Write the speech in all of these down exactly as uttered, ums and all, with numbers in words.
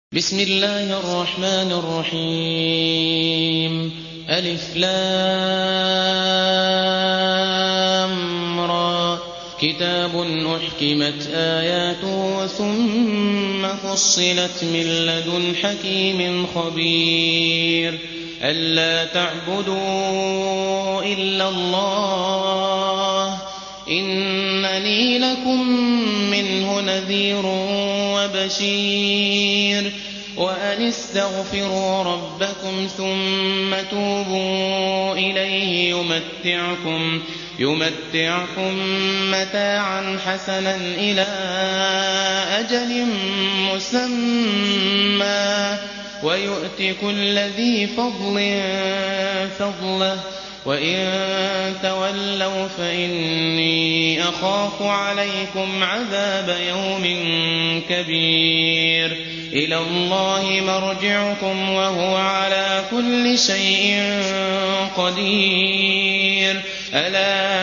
بسم الله الرحمن الرحيم ألف لام را كتاب أحكمت آياته ثم فصلت من لدن حكيم خبير ألا تعبدوا إلا الله إنني لكم منه نذير وبشير وأن استغفروا ربكم ثم توبوا إليه يمتعكم, يمتعكم متاعا حسنا إلى أجل مسمى ويؤت كل ذي فضل فضله وإن تولوا فإني أخاف عليكم عذاب يوم كبير إلى الله مرجعكم وهو على كل شيء قدير ألا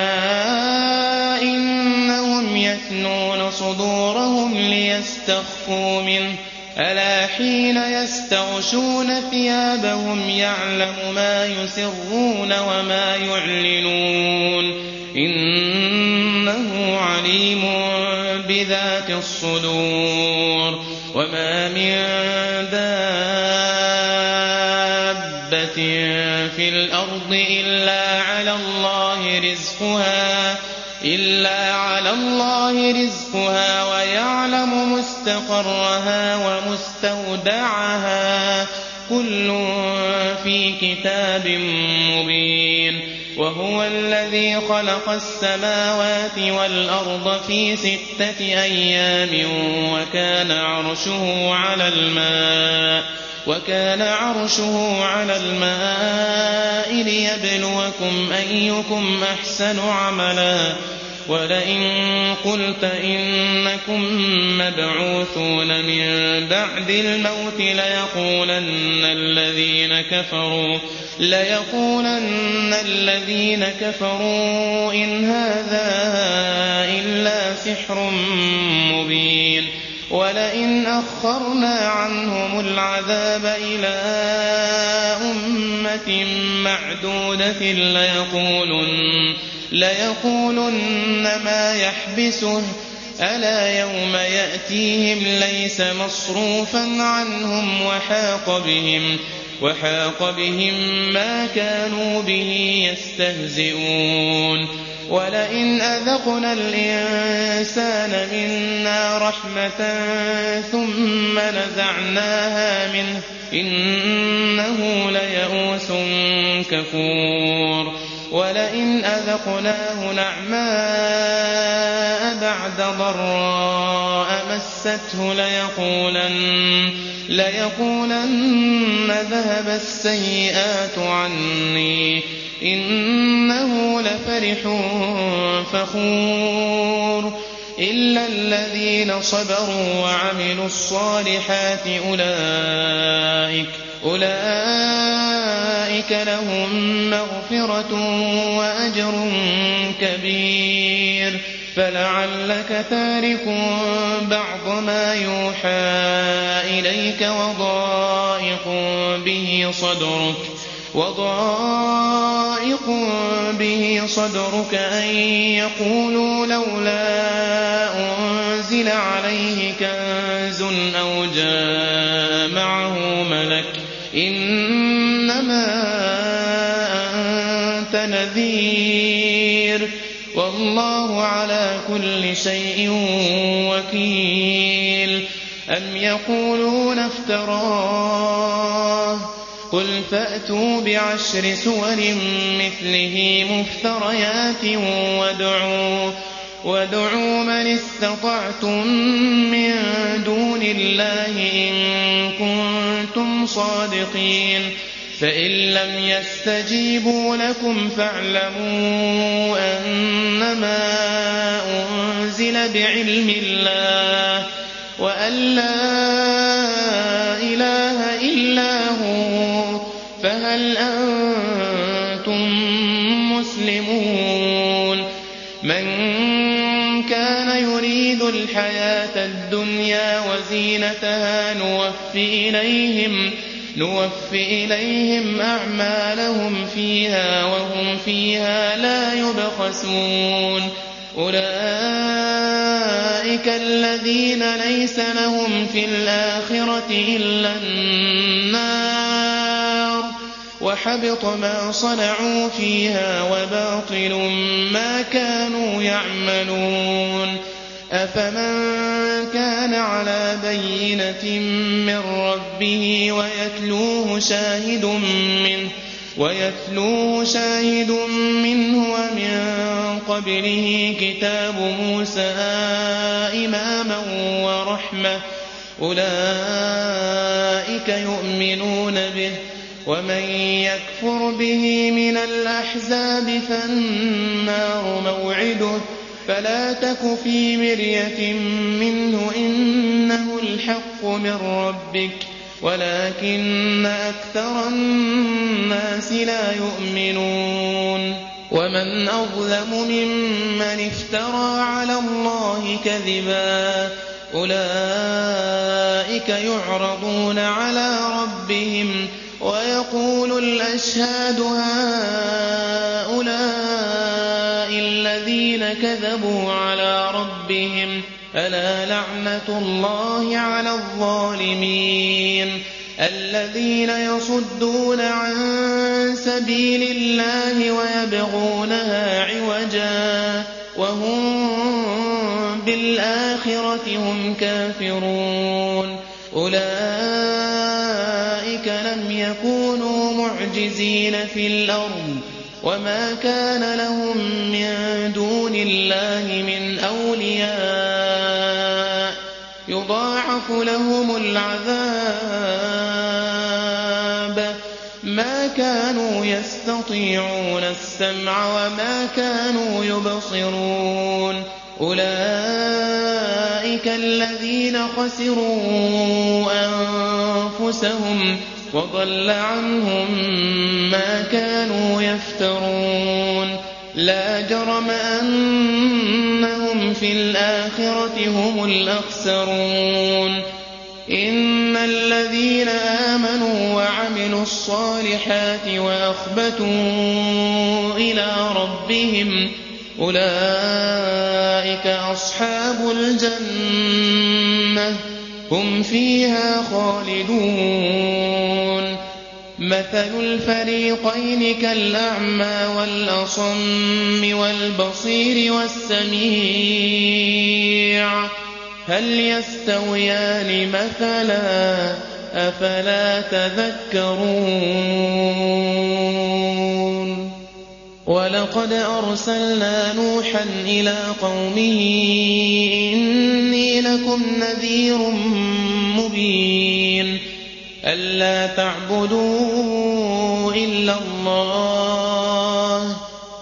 إنهم يثنون صدورهم ليستخفوا منه ألا حين يستغشون ثيابهم يعلم ما يسرون وما يعلنون إنه عليم بذات الصدور وما من دابة في الأرض إلا على الله رزقها إلا على الله رزقها ويعلم مستقرها ومستودعها كل في كتاب مبين وهو الذي خلق السماوات والأرض في ستة أيام وكان عرشه على الماء وكان عرشه على الماء ليبلوكم أيكم أحسن عملا ولئن قلت إنكم مبعوثون من بعد الموت ليقولن الذين كفروا ليقولن الذين كفروا إن هذا إلا سحر مبين ولئن أخرنا عنهم العذاب إلى أمة معدودة ليقولن, ليقولن ما يحبسه ألا يوم يأتيهم ليس مصروفا عنهم وحاق بهم, وحاق بهم ما كانوا به يستهزئون ولئن أذقنا الإنسان منا رحمة ثم نزعناها منه إنه ليئوس كفور ولئن أذقناه نعماء بعد ضراء مسته ليقولن, ليقولن ذهب السيئات عني إنه لفرح فخور إلا الذين صبروا وعملوا الصالحات أولئك, أولئك لهم مغفرة وأجر كبير فلعلك تارك بعض ما يوحى إليك وضائق به صدرك وضائق به صدرك أن يقولوا لولا أنزل عليه كنز أو جاء معه ملك إنما أنت نذير والله على كل شيء وكيل أم يقولون افتراه قل فأتوا بعشر سور مثله مفتريات وادعوا, وادعوا من استطعتم من دون الله إن كنتم صادقين فإن لم يستجيبوا لكم فاعلموا أنما أنزل بعلم الله وأن لا إله إلا هو فهل أنتم مسلمون من كان يريد الحياة الدنيا وزينتها نوفي نوفي إليهم, نوفي إليهم أعمالهم فيها وهم فيها لا يبخسون. أولئك الذين ليس لهم في الآخرة إلا النار وحبط ما صنعوا فيها وباطل ما كانوا يعملون. أفمن كان على بينة من ربه ويتلوه شاهد منه, ويتلوه شاهد منه ومن قبله كتاب موسى إماما ورحمة, أولئك يؤمنون به. ومن يكفر به من الأحزاب فالنار موعده, فلا تك في مرية منه إنه الحق من ربك ولكن أكثر الناس لا يؤمنون. ومن أظلم ممن افترى على الله كذبا, أولئك يعرضون على ربهم ويقول الأشهاد هؤلاء الذين كذبوا على ربهم, ألا لعنة الله على الظالمين الذين يصدون عن سبيل الله ويبغونها عوجا وهم بالآخرة هم كافرون. أولئك لم يكونوا معجزين في الأرض وما كان لهم من دون الله من أولياء, يضاعف لهم العذاب ما كانوا يستطيعون السمع وما كانوا يبصرون. أولئك الذين خسروا أنفسهم وضل عنهم ما كانوا يفترون. لا جرم أنهم في الآخرة هم الأخسرون. إن الذين آمنوا وعملوا الصالحات وأخبتوا إلى ربهم أولئك أصحاب الجنة هم فيها خالدون. مثل الفريقين كالأعمى والأصم والبصير والسميع هل يستويان مثلا أفلا تذكرون. ولقد أرسلنا نوحا إلى قومه إني لكم نذير مبين ألا تعبدوا إلا الله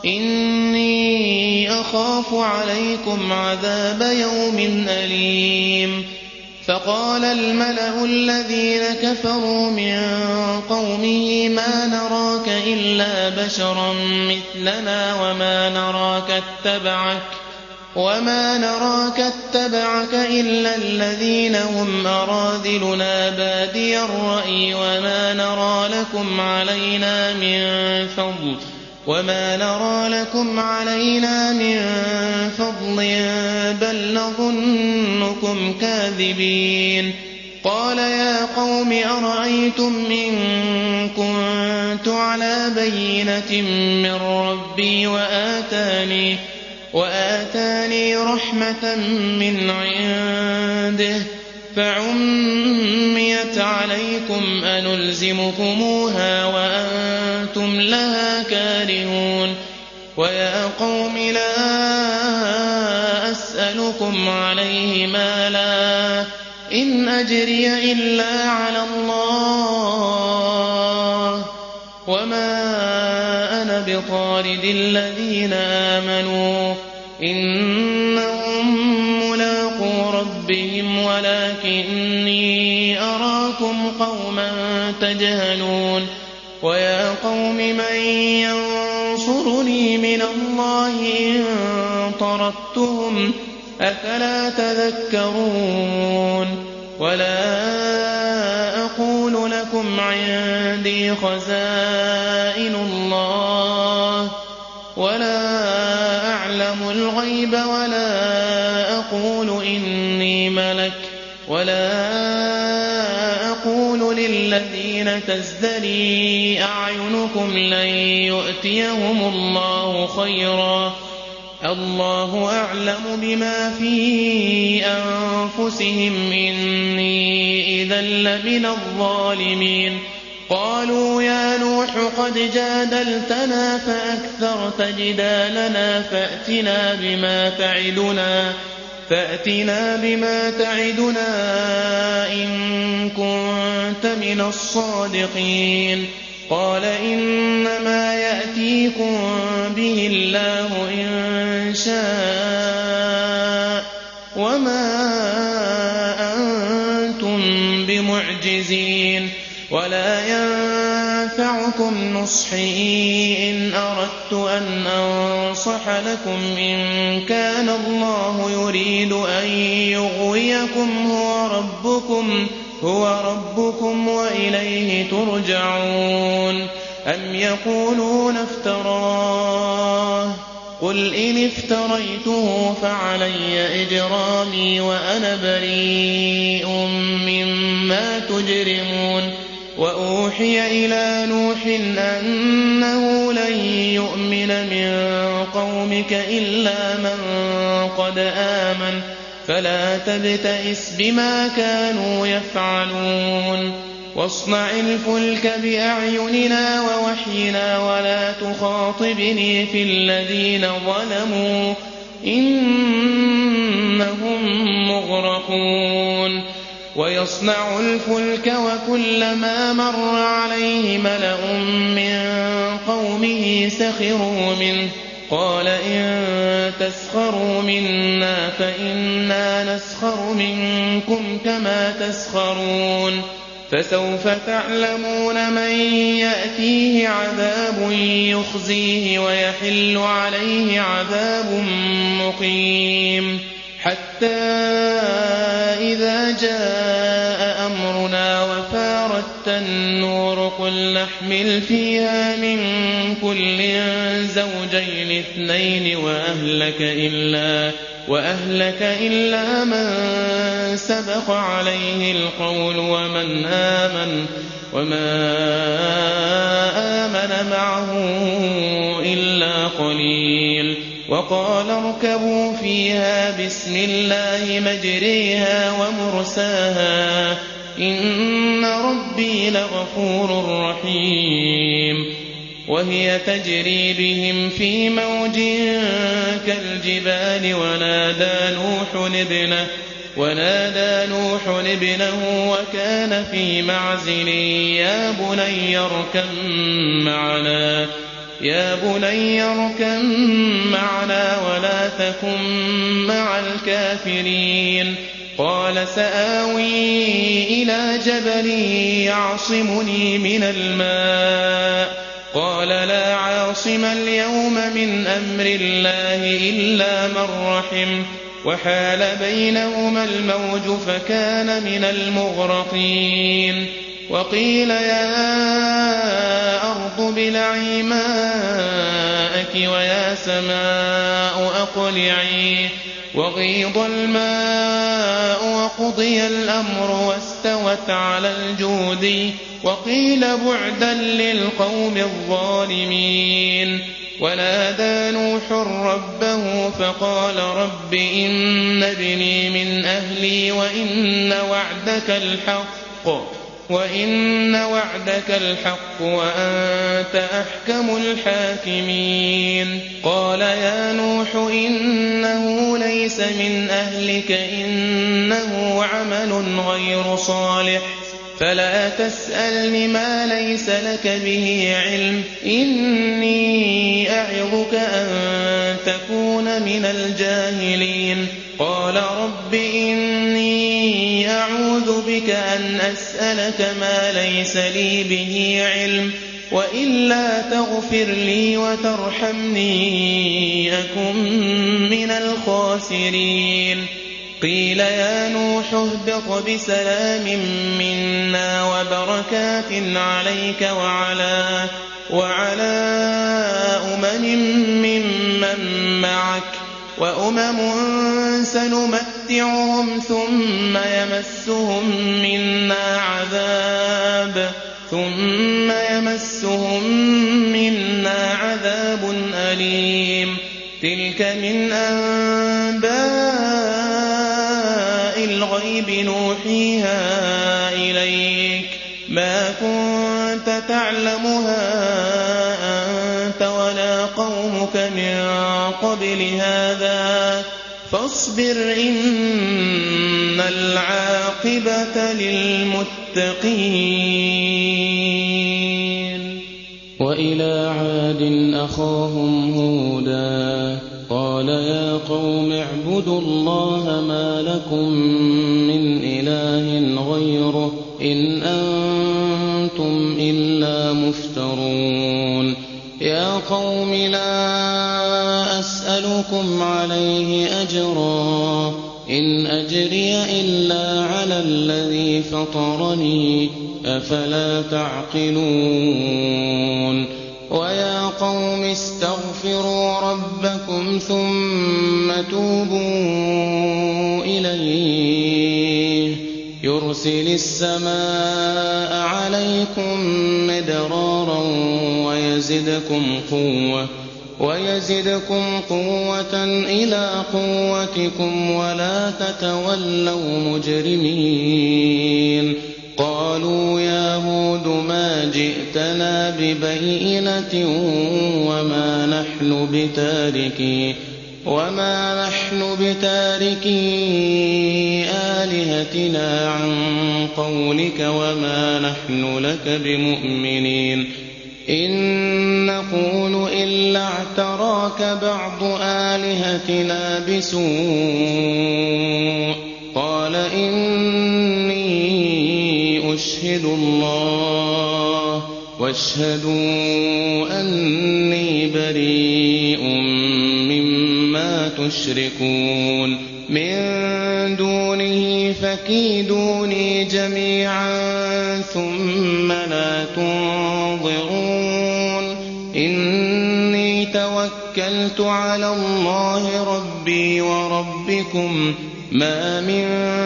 إني أخاف عليكم عذاب يوم أليم. فقال الملأ الذين كفروا من قومه ما نراك إلا بشرا مثلنا وما نراك اتبعك وما نراك اتبعك إلا الذين هم أراذلنا بادي الرأي وما نرى لكم علينا من فضل وما نرى لكم علينا من فضل بل نظنكم كاذبين. قال يا قوم أرأيتم إن كنت على بينة من ربي وآتاني وآتاني رحمة من عنده فعميت عليكم أنلزمكموها وأنتم لها كارهون. ويا قوم لا أسألكم عليه مالا إن أجري إلا على الله وما أنا بطارد الذين آمنوا إنهم ملاقو ربهم ولكني أراكم قوما تجهلون. ويا قوم من ينصرني من الله إن طردتهم أفلا تذكرون. ولا لكم عندي خزائن الله ولا أعلم الغيب ولا أقول إني ملك ولا أقول للذين تزدري أعينكم لن يؤتيهم الله خيرا الله أعلم بما في أنفسهم إني إذا لمن الظالمين قالوا يا نوح قد جادلتنا فأكثرت جدالنا فأتنا بما تعدنا فأتنا بما تعدنا إن كنت من الصادقين قال إنما يأتيكم به الله إن شاء وما أنتم بمعجزين ولا ينفعكم نصحي إن أردت أن أنصح لكم إن كان الله يريد أن يغويكم هو ربكم هو ربكم وإليه ترجعون أم يقولون افتراه قل إن افتريته فعلي إجرامي وأنا بريء مما تجرمون وأوحي إلى نوح أنه لن يؤمن من قومك إلا من قد آمن فلا تبتئس بما كانوا يفعلون واصنع الفلك بأعيننا ووحينا ولا تخاطبني في الذين ظلموا إنهم مغرقون ويصنع الفلك وكلما مر عليه ملأ من قومه سخروا منه قال إن تسخروا منا فإنا نسخر منكم كما تسخرون فسوف تعلمون من يأتيه عذاب يخزيه ويحل عليه عذاب مقيم حتى إذا جاء أمرنا وفارت النور قل نحمل فيها من كل زوجين اثنين وأهلك إلا, وأهلك إلا من سبق عليه القول ومن آمن وما آمن معه إلا قليل وقال اركبوا فيها بسم الله مجريها ومرساها إن ربي لغفور رحيم وهي تجري بهم في موج كالجبال ونادى نوح ابنه ونادى نوح ابنه وكان في معزل يا بني اركب معنا يا بني اركب معنا ولا تكن مع الكافرين قال سآوي إلى جبل يعصمني من الماء قال لا عاصم اليوم من أمر الله إلا من رحم وحال بينهما الموج فكان من المغرقين وقيل يا أرض ابلعي ماءك ويا سماء أقلعي وغيض الماء وقضي الأمر واستوت على الجود وقيل بعدا للقوم الظالمين ونادى نوح ربه فقال رب إن ابني من أهلي وإن وعدك الحق وإن وعدك الحق وأنت أحكم الحاكمين قال يا نوح إنه ليس من أهلك إنه عمل غير صالح فلا تسألني ما ليس لك به علم إني أعظك أن تكون من الجاهلين قال رب إني أعوذ بك أن أسألك ما ليس لي به علم وإلا تغفر لي وترحمني أكن من الخاسرين قيل يا نوح اهبط بسلام منا وبركات بركات عليك وعلى, وعلى أمم ممن معك وأمم سنمتعهم ثم يمسهم منا عذاب ثم يمسهم منا عذاب أليم تلك من أنباء الغيب نوحيها إليك ما كنت تعلمها أنت ولا قومك من قبل هذا فاصبر إن العاقبة للمتقين. وإلى عاد أخاهم هودا قال يا قوم اعبدوا الله ما لكم من إله غيره إن أنتم إلا مفترون. يا قوم لا أسألكم عليه أجرا إن أجري إلا على الذي فطرني أفلا تعقلون. ويا قوم استغفروا ربكم ثم توبوا إليه يرسل السماء عليكم مدرارا ويزدكم قوة ويزدكم قوة إلى قوتكم ولا تتولوا مجرمين. قالوا يا هود ما جئتنا ببينة وما نحن بتاركي وما نحن بتاركي آلهتنا عن قولك وما نحن لك بمؤمنين إن نقول إلا اعتراك بعض آلهتنا بسوء. قال إني أشهد الله واشهدوا أني بريء مما تشركون من دونه فكيدوني جميعا ثم لا تنظرون. إني توكلت على الله ربي وربكم ما من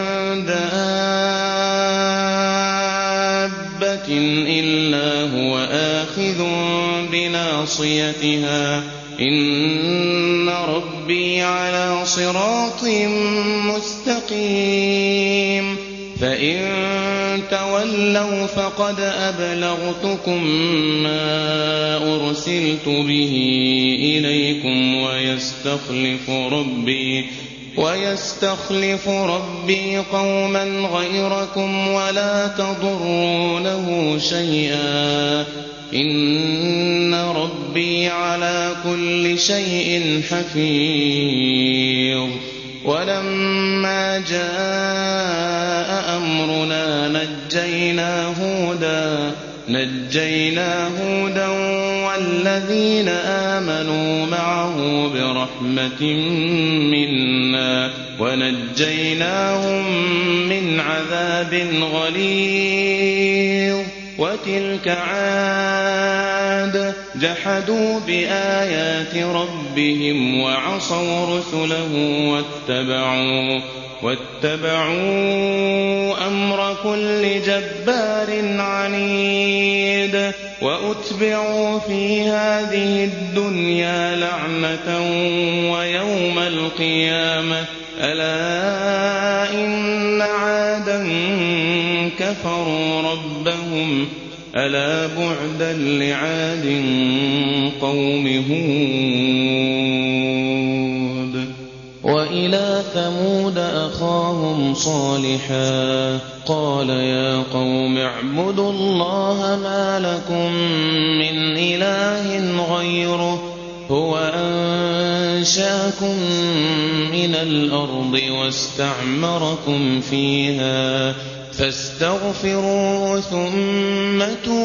دابة إلا هو آخذ بناصيتها إن ربي على صراط مستقيم. فإن تولوا فقد أبلغتكم ما أرسلت به إليكم ويستخلف ربي ويستخلف ربي قوما غيركم ولا تضرونه شيئا إن ربي على كل شيء حفيظ. ولما جاء أمرنا نجينا هودا نجينا هودا والذين آمنوا معه برحمة منا ونجيناهم من عذاب غليظ. وتلك عاد جحدوا بآيات ربهم وعصوا رسله واتبعوا واتبعوا أمر كل جبار عنيد. وأتبعوا في هذه الدنيا لعنة ويوم القيامة ألا إن عادا كفروا ربهم ألا بعدا لعاد قوم هود. وإلى ثمود أخاهم صالحا قال يا قوم اعبدوا الله ما لكم من إله غيره هو أنشاكم من الأرض واستعمركم فيها فاستغفروه ثم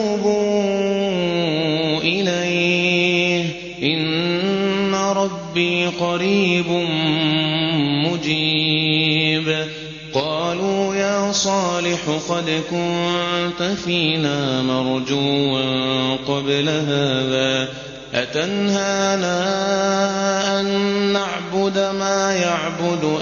توبوا إليه إن ربي قريب مجيب. قالوا يا صالح صالح قد كنت فينا مرجوا قبل هذا أتنهانا أن نعبد ما يعبد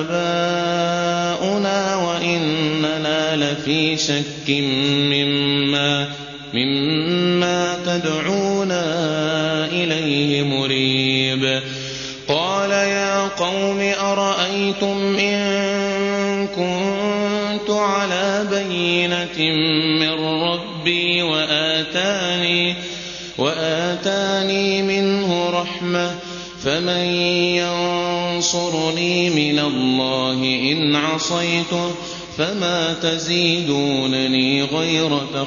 آباؤنا وإننا لفي شك مما, مما تدعونا إليه مريب قال يا قوم أرأيتم إن كنت على بينة من ربي وآتاني, وآتاني منه رحمة فمن ينصرني من الله إن عصيته فما تزيدونني غير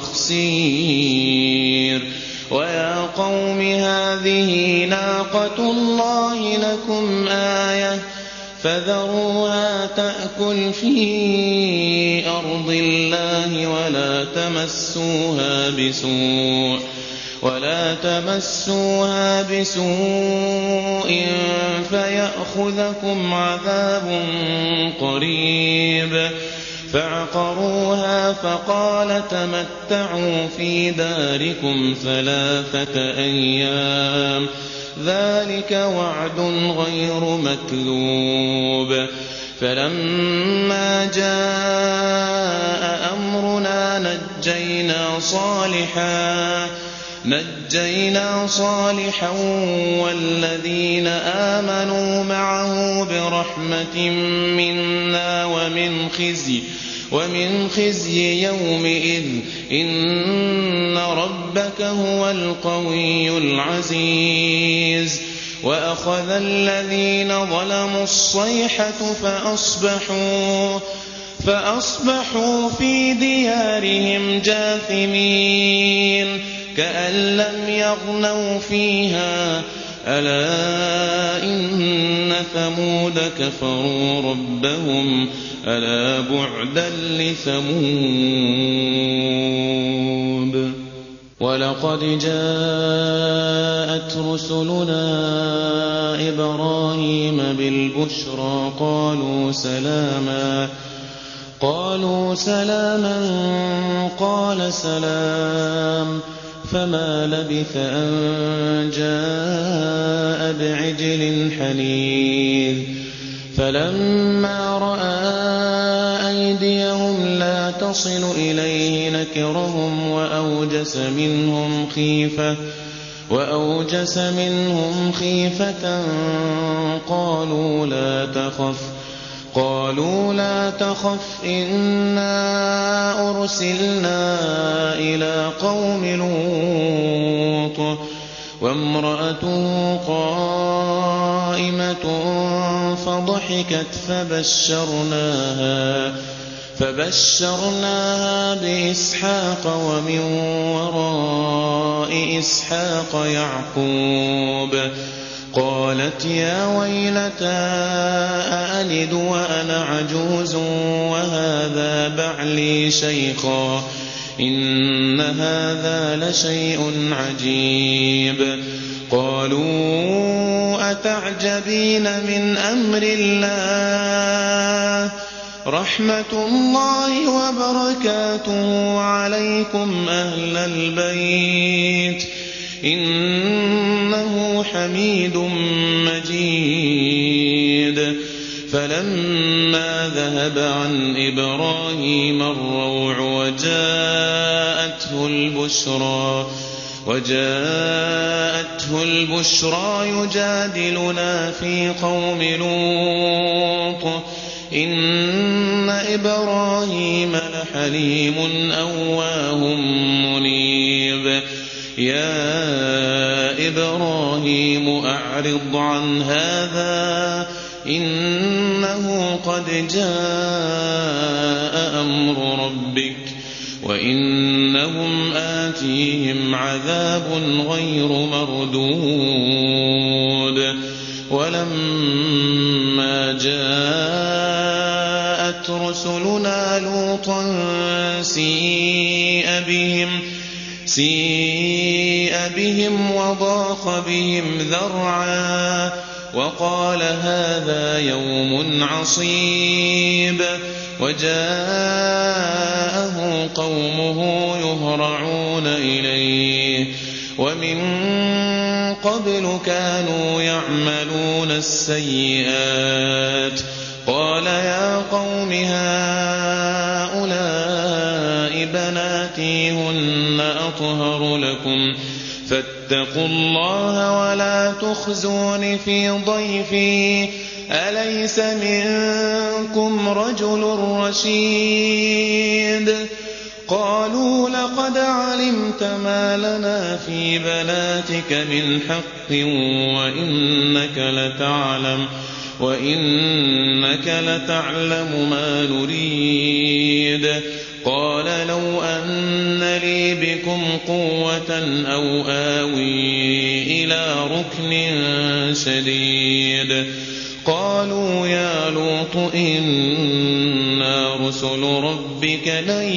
تخسير ويا قوم هذه ناقة الله لكم آية فذروها تأكل في أرض الله ولا تمسوها بسوء ولا تمسوها بسوء فيأخذكم عذاب قريب فعقروها فقال تمتعوا في داركم ثلاثة أيام ذلك وعد غير مكذوب فلما جاء أمرنا نجينا صالحا نجينا صالحا والذين آمنوا معه برحمة منا ومن خزي ومن خزي يومئذ إن ربك هو القوي العزيز وأخذ الذين ظلموا الصيحة فأصبحوا فأصبحوا في ديارهم جاثمين كأن لم يغنوا فيها ألا إن ثمود كفروا ربهم ألا بعدا لثمود ولقد جاءت رسلنا إبراهيم بالبشرى قالوا سلاما قالوا سلاما قال سلام فما لبث أن جاء بعجل حنيذ فلما رأى أيديهم لا تصل إليه نكرهم وأوجس منهم خيفة وأوجس منهم خيفة قالوا لا تخف قالوا لا تخف إنا أرسلنا إلى قوم لوط وامرأته قائمة فضحكت فبشرناها فبشرناها بإسحاق ومن وراء إسحاق يعقوب قالت يا ويلتى أألد وأنا عجوز وهذا بعلي شيخا إن هذا لشيء عجيب قالوا أتعجبين من أمر الله رحمة الله وبركاته عليكم أهل البيت إنه حميد مجيد فلما ذهب عن إبراهيم الروع وجاءته البشرى وجاءته البشرى يجادلنا في قوم لوط إن إبراهيم لحليم أواه منيب يا إبراهيم أعرض عن هذا إنه قد جاء أمر ربك وإنهم آتيهم عذاب غير مردود ولما جاءت رسلنا لوطا سيء بهم سيء بهم وضاق بهم ذرعا وقال هذا يوم عصيب وجاءه قومه يهرعون إليه ومن قبل كانوا يعملون السيئات قال يا قوم هؤلاء بناتي هن أطهر لكم فاتقوا الله ولا تخزون في ضيفي أليس منكم رجل رشيد قالوا لقد علمت ما لنا في بناتك من حق وإنك لتعلم وإنك لتعلم ما نريد قال لو أن لي بكم قوة أو آوي إلى ركن شديد قالوا يا لوط إنا رسل ربك لن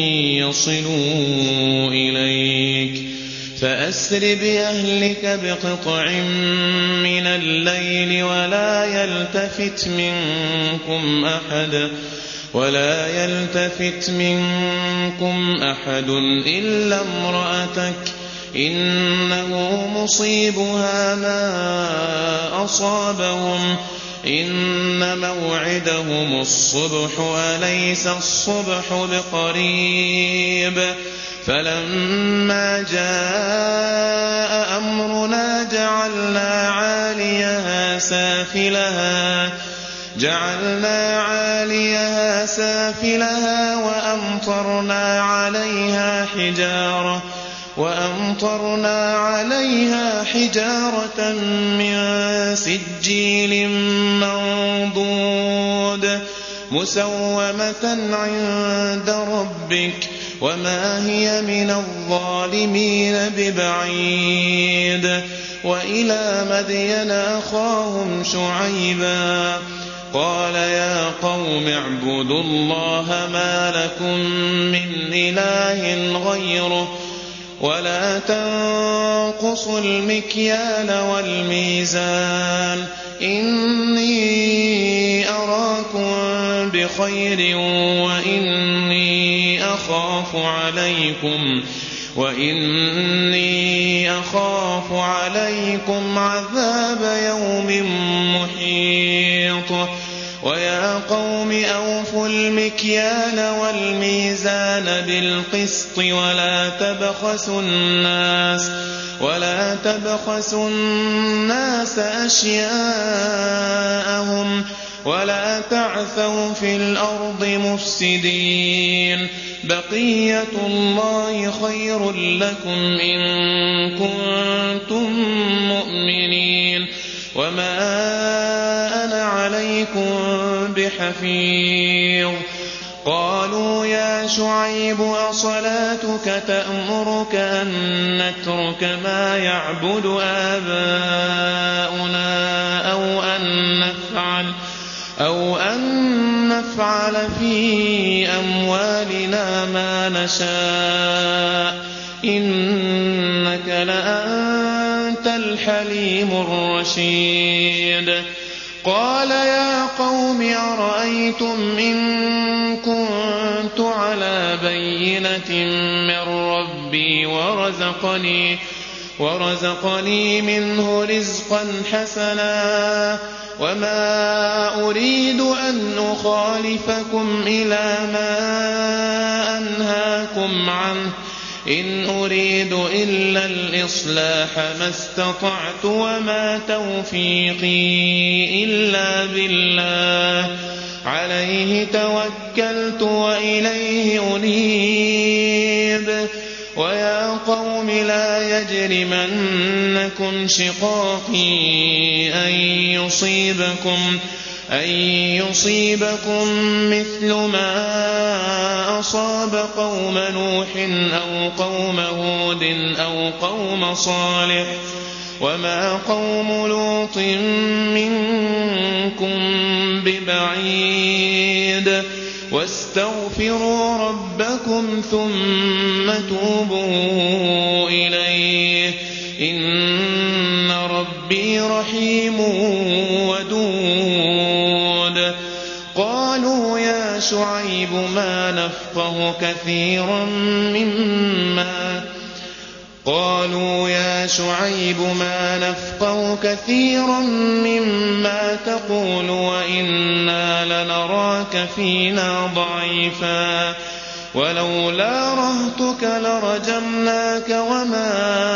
يصلوا إليك فأسر بأهلك بقطع من الليل ولا يلتفت منكم أحد ولا يلتفت منكم أحد إلا امرأتك إنه مصيبها ما أصابهم إن موعدهم الصبح أليس الصبح بقريب فلما جاء أمرنا جعلنا عاليها سافلها جعلنا عاليها سافلها وأمطرنا عليها حجارة وأمطرنا عليها حجارة من سجيل منضود مسومة عند ربك وما هي من الظالمين ببعيد وإلى مدين أخاهم شعيبا قال يا قوم اعبدوا الله ما لكم من إله غيره ولا تنقصوا المكيال والميزان إني أراكم بخير وإني أخاف عليكم وإني أخاف عليكم عذاب يوم محيط ويا قوم أوفوا المكيال والميزان بالقسط ولا تبخسوا الناس ولا تبخسوا الناس أشياءهم ولا تعثوا في الأرض مفسدين بقية الله خير لكم إن كنتم مؤمنين وما أنا عليكم بحفيظ قالوا يا شعيب أصلاتك تأمرك أن نترك ما يعبد آباؤنا أو أن نفعل أو أن نفعل في أموالنا ما نشاء إنك لأنت الحليم الرشيد قال يا قوم أرأيتم إن كنت على بينة من ربي ورزقني ورزقني منه رزقا حسنا وما أريد أن أخالفكم إلى ما أنهاكم عنه إن أريد إلا الإصلاح ما استطعت وما توفيقي إلا بالله عليه توكلت وإليه أنيب ويا قوم لا يجرمنكم شقاقي أن يصيبكم أن يصيبكم مثل ما أصاب قوم نوح أو قوم هود أو قوم صالح وما قوم لوط منكم ببعيد واستغفروا ربكم ثم توبوا إليه إن ربي رحيم ودود قالوا يا يا شعيب ما نفقه كثيرا مما قالوا يا شعيب ما نفقه كثيرا مما تقول وإنا لنراك فينا ضعيفا ولولا رهطك لرجمناك وما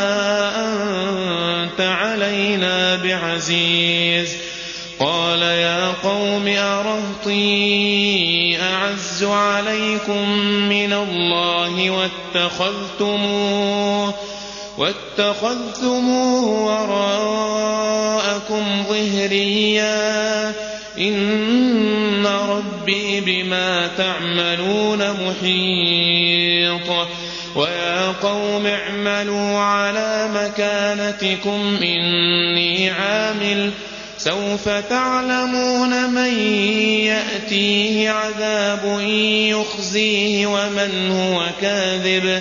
أنت علينا بعزيز قال يا قوم أرهطي أعز عليكم من الله واتخذتموه واتخذتموه وراءكم ظهريا إن ربي بما تعملون محيط ويا قوم اعملوا على مكانتكم إني عامل سوف تعلمون من يأتيه عذاب يخزيه ومن هو كاذب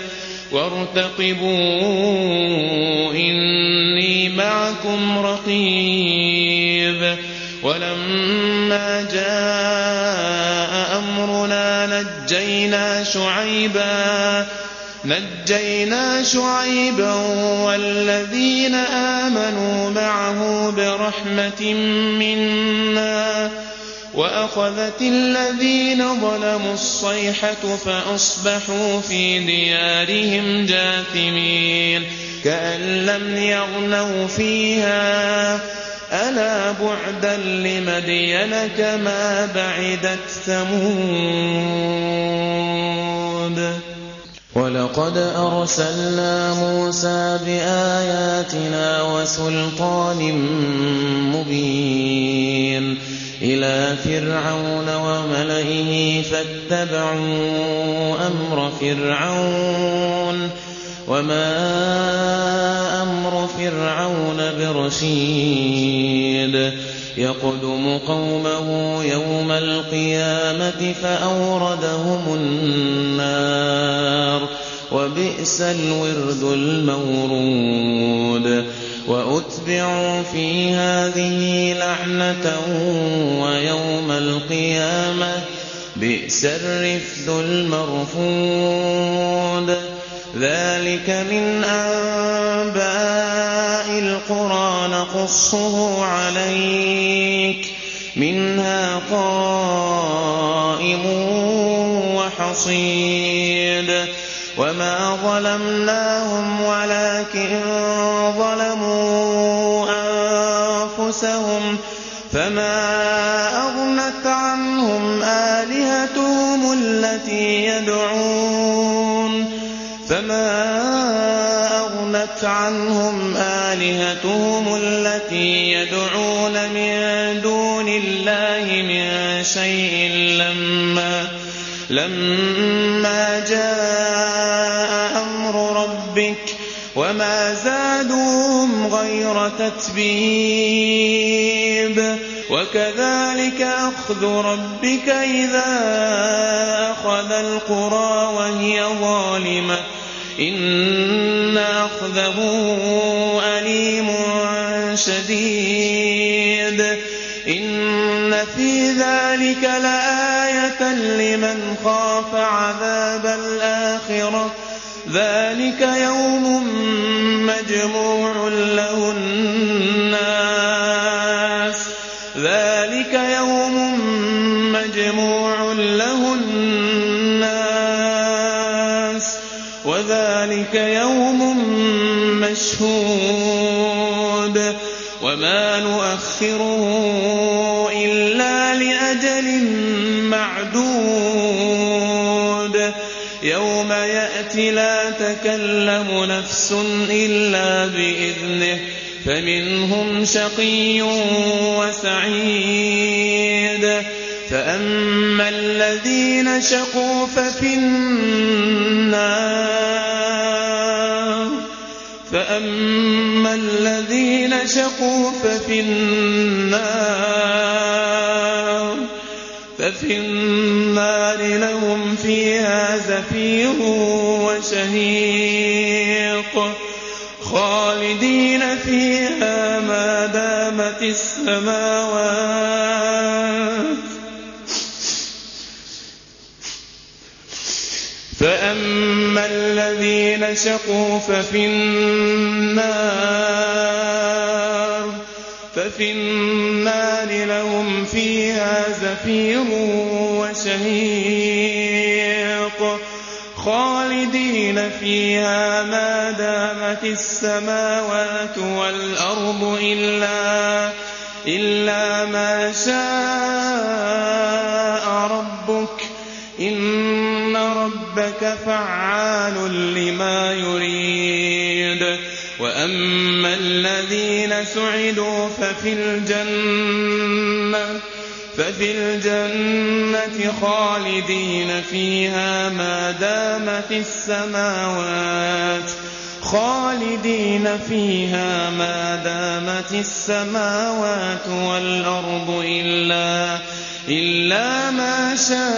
وارتقبوا إني معكم رقيب ولما جاء أمرنا نجينا شعيبا نجينا شعيبا والذين آمنوا معه برحمة منا وأخذت الذين ظلموا الصيحة فأصبحوا في ديارهم جاثمين كأن لم يغنوا فيها ألا بعدا لمدين كما بعدت ثمود ولقد أرسلنا موسى بآياتنا وسلطان مبين إلى فرعون وملئه فاتبعوا أمر فرعون وما أمر فرعون برشيد يقدم قومه يوم القيامة فأوردهم النار وبئس الورد المورود وأتبعوا في هذه لعنة ويوم القيامة بئس الرفد المرفود ذلك من أنباء القرى نقصه عليك منها قائم وحصيد وما ظلمناهم ولكن ظلموا أنفسهم فما أغنت عنهم آلهتهم التي يدعون فما أغنت عنهم آلهتهم التي يدعون من دون الله من شيء لما لما جاء أمر ربك وما زادوهم غير تتبيب وكذلك أخذ ربك إذا أخذ القرى وهي ظالمة إن أخذه أليم شديد إن في ذلك لآية لمن خاف عذاب الآخرة ذلك يوم مجموع له الناس ذلك يوم مجموع له الناس وذلك يوم مشهود وما نؤخره إلا لأجل معدود يوم يأتي لا تكلم نفس إلا بإذنه فمنهم شقي وسعيد فأما الذين شقوا ففي النار فأما الذين شقوا ففي النار ففي النار لهم فيها زفير وشهيق خالدين فيها ما دامت السماوات فأما الذين شقوا ففي النار ففي النار لهم فيها زفير وشهيق خالدين فيها ما دامت السماوات والأرض إلا, إلا ما شاء ربك إن ربك فعال لما يريد. وأما الذين سعدوا ففي الجنة ففي الجنة خالدين فيها ما دامت السماوات خالدين فيها ما دامت السماوات والأرض إلا, إلا ما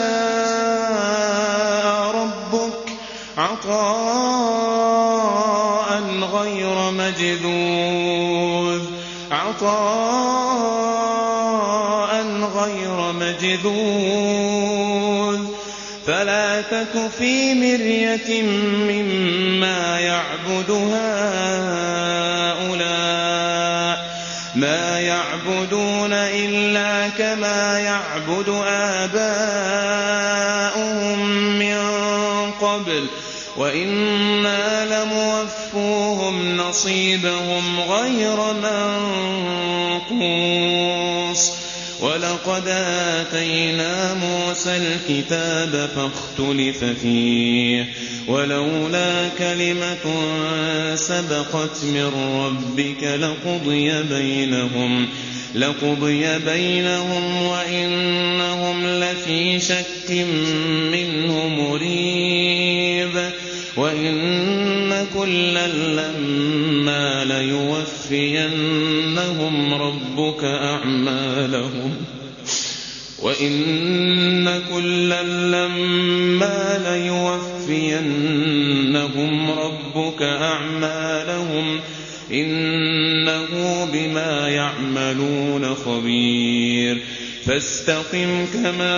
شاء ربك عطاء غير مجذوذ عطاء غير مجذوذ فلا تك في مرية مما يعبد هؤلاء ما يعبدون إلا كما يعبد آباؤهم من قبل وإنا لموفوهم نصيبهم غير منقوص. ولقد آتينا موسى الكتاب فاختلف فيه ولولا كلمة سبقت من ربك لقضي بينهم لقضي بينهم وإنهم لفي شك منه مريب. وإن كلا لما ليوفينهم ربك أعمالهم وإن كلا لما ليوفينهم ربك أعمالهم إنه بما يعملون خبير. فاستقم كما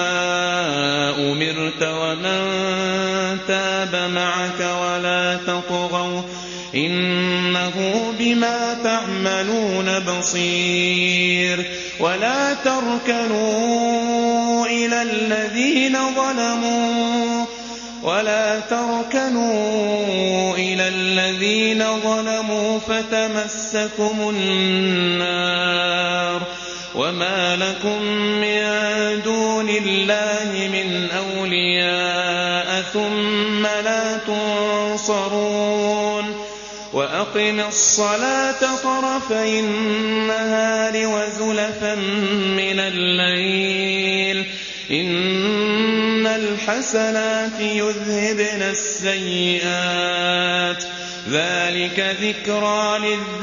أمرت ومن تاب معك ولا تطغوا إنه بما تعملون بصير. ولا تركنوا إلى الذين ظلموا ولا تركنوا إلى الذين ظلموا فتمسكم النار وما لكم من دون الله من أولياء ثم لا تنصرون. وأقم الصلاة طرفي النهار وزلفا من الليل إن الحسنات يذهبن السيئات ذلك ذكرى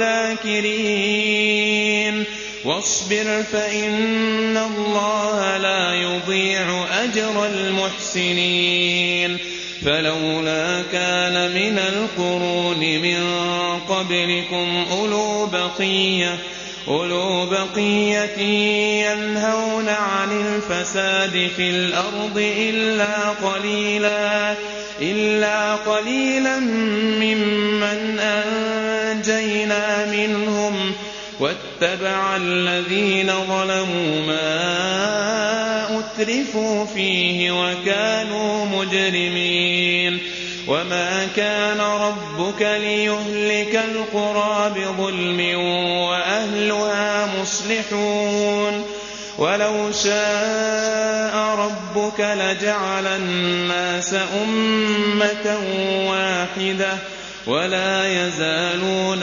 للذاكرين. واصبر فإن الله لا يضيع أجر المحسنين. فلولا كان من القرون من قبلكم أولو بقية أولو بقية ينهون عن الفساد في الأرض إلا قليلا إلا قليلا ممن أنجينا منهم واتبع الذين ظلموا ما أترفوا فيه وكانوا مجرمين. وما كان ربك ليهلك القرى بظلم وأهلها مصلحون. ولو شاء ربك لجعل الناس أمة واحدة ولا يزالون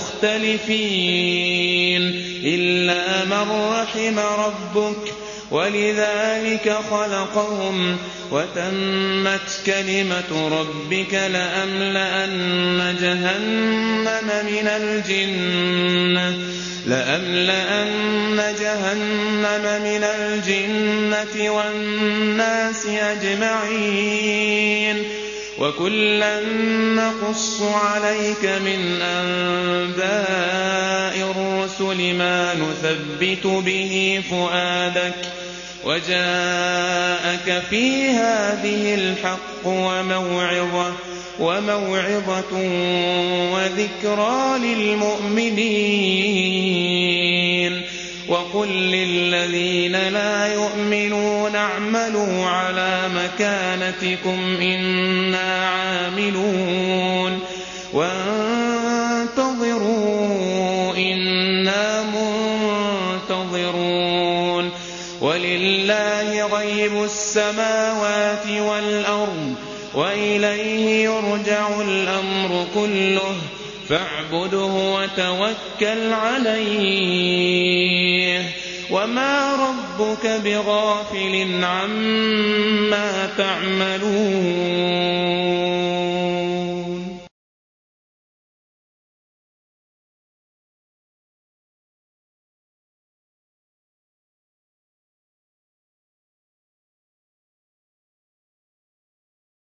مختلفين إلا من رحم ربك ولذلك خلقهم وتمت كلمة ربك لأملأن جهنم من الجنة لأملأن جهنم من الجنة والناس أجمعين. وكلا نقص عليك من أنباء الرسل ما نثبت به فؤادك وجاءك في هذه الحق وموعظة, وموعظة وذكرى للمؤمنين وقل للذين لا يؤمنون اعملوا على مكانتكم إنا عاملون وانتظروا إنا منتظرون ولله غيب السماوات والأرض وإليه يرجع الأمر كله فاعبده وتوكل عليه وما ربك بغافل عما تعملون